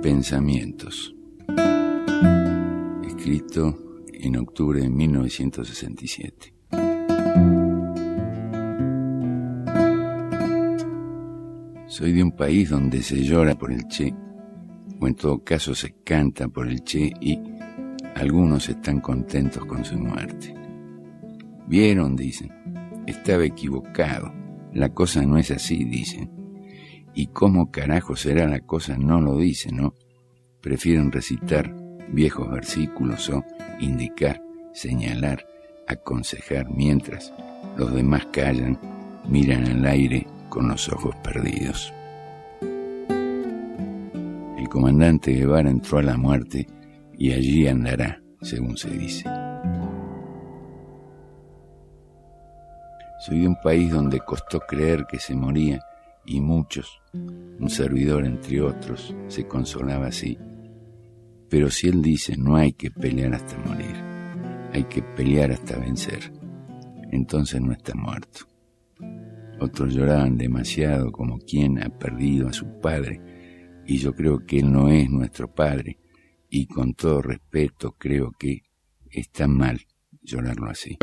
Pensamientos, escrito en octubre de 1967. Soy de un país donde se llora por el Che, o en todo caso se canta por el Che, y algunos están contentos con su muerte. ¿Vieron?, dicen. Estaba equivocado. La cosa no es así, dicen. ¿Y cómo carajo será la cosa? No lo dicen, ¿no? Prefieren recitar viejos versículos o indicar, señalar, aconsejar, mientras los demás callan, miran al aire con los ojos perdidos. El comandante Guevara entró a la muerte y allí andará, según se dice. Soy de un país donde costó creer que se moría y muchos, un servidor entre otros, se consolaba así. Pero si él dice no hay que pelear hasta morir, hay que pelear hasta vencer, entonces no está muerto. Otros lloraban demasiado como quien ha perdido a su padre, y yo creo que él no es nuestro padre, y con todo respeto creo que está mal llorarlo así.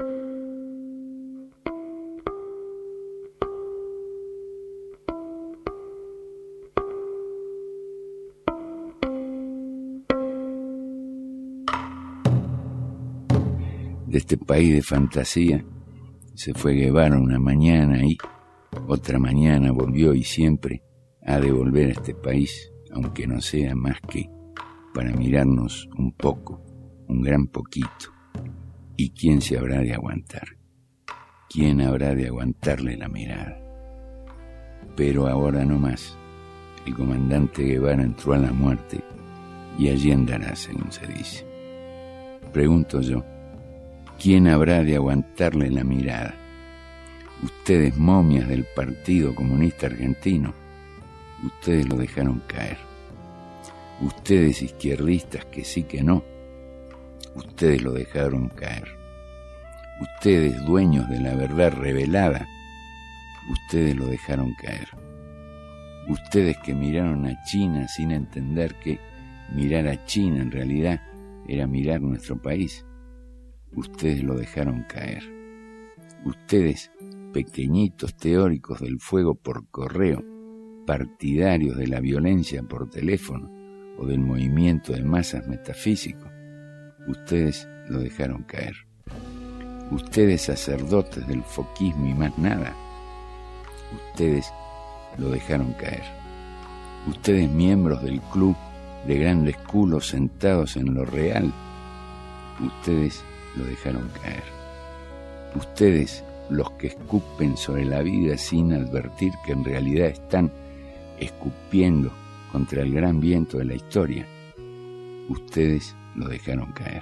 De este país de fantasía se fue Guevara una mañana y otra mañana volvió y siempre ha de volver a este país, aunque no sea más que para mirarnos un poco, un gran poquito. ¿Y quién se habrá de aguantar? ¿Quién habrá de aguantarle la mirada? Pero ahora no más. El comandante Guevara entró a la muerte y allí andará, según se dice. Pregunto yo, ¿quién habrá de aguantarle la mirada? Ustedes, momias del Partido Comunista Argentino, ustedes lo dejaron caer. Ustedes, izquierdistas que sí que no, ustedes lo dejaron caer. Ustedes, dueños de la verdad revelada, ustedes lo dejaron caer. Ustedes que miraron a China sin entender que mirar a China en realidad era mirar nuestro país, ustedes lo dejaron caer. Ustedes, pequeñitos teóricos del fuego por correo, partidarios de la violencia por teléfono o del movimiento de masas metafísico, ustedes lo dejaron caer. Ustedes, sacerdotes del foquismo y más nada, ustedes lo dejaron caer. Ustedes, miembros del club de grandes culos sentados en lo real, ustedes lo dejaron caer. Ustedes, los que escupen sobre la vida sin advertir que en realidad están escupiendo contra el gran viento de la historia, ustedes lo dejaron caer.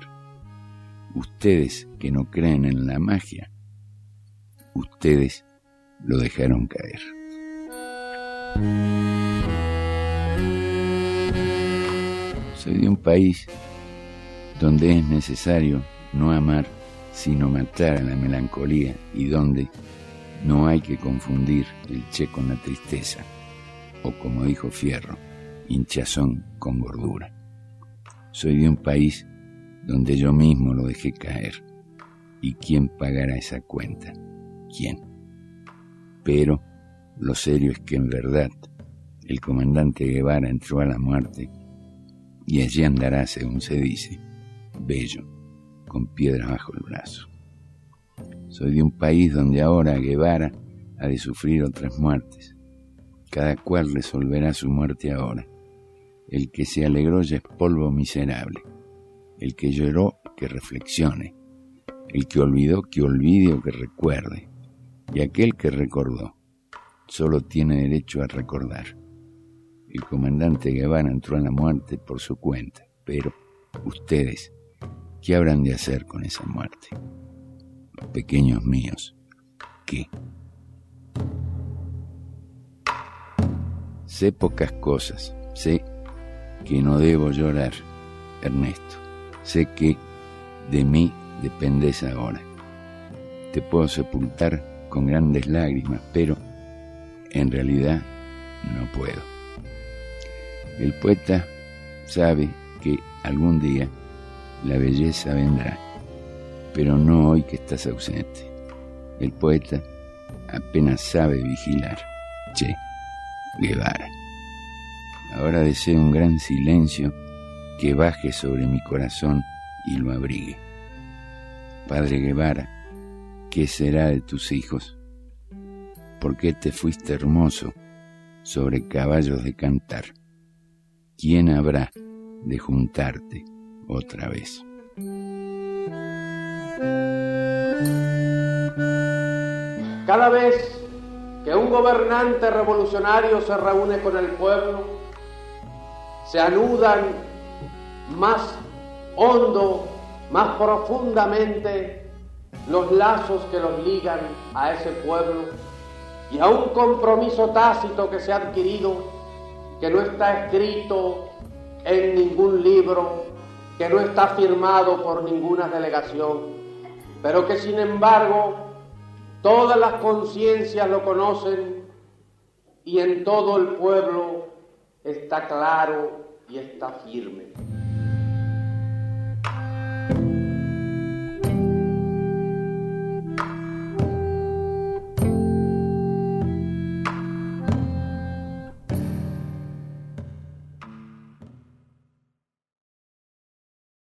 Ustedes que no creen en la magia, ustedes lo dejaron caer. Soy de un país donde es necesario no amar, sino matar a la melancolía, y donde no hay que confundir el Che con la tristeza, o como dijo Fierro, hinchazón con gordura. Soy de un país donde yo mismo lo dejé caer, y ¿quién pagará esa cuenta? ¿Quién? Pero lo serio es que en verdad el comandante Guevara entró a la muerte y allí andará, según se dice, bello, con piedra bajo el brazo. Soy de un país donde ahora Guevara ha de sufrir otras muertes. Cada cual resolverá su muerte ahora. El que se alegró ya es polvo miserable. El que lloró, que reflexione. El que olvidó, que olvide o que recuerde. Y aquel que recordó, solo tiene derecho a recordar. El comandante Guevara entró a la muerte por su cuenta, pero ustedes, ¿qué habrán de hacer con esa muerte? Los pequeños míos, ¿qué? Sé pocas cosas, sé que no debo llorar, Ernesto. Sé que de mí dependes ahora. Te puedo sepultar con grandes lágrimas, pero en realidad no puedo. El poeta Sabe que algún día la belleza vendrá, pero no hoy que estás ausente. El poeta apenas sabe vigilar. Che Guevara. Ahora deseo un gran silencio que baje sobre mi corazón y lo abrigue. Padre Guevara, ¿qué será de tus hijos? ¿Por qué te fuiste hermoso sobre caballos de cantar? ¿Quién habrá de juntarte otra vez? Cada vez que un gobernante revolucionario se reúne con el pueblo, se anudan más hondo, más profundamente los lazos que los ligan a ese pueblo y a un compromiso tácito que se ha adquirido, que no está escrito en ningún libro, que no está firmado por ninguna delegación, pero que sin embargo todas las conciencias lo conocen y en todo el pueblo está claro y está firme.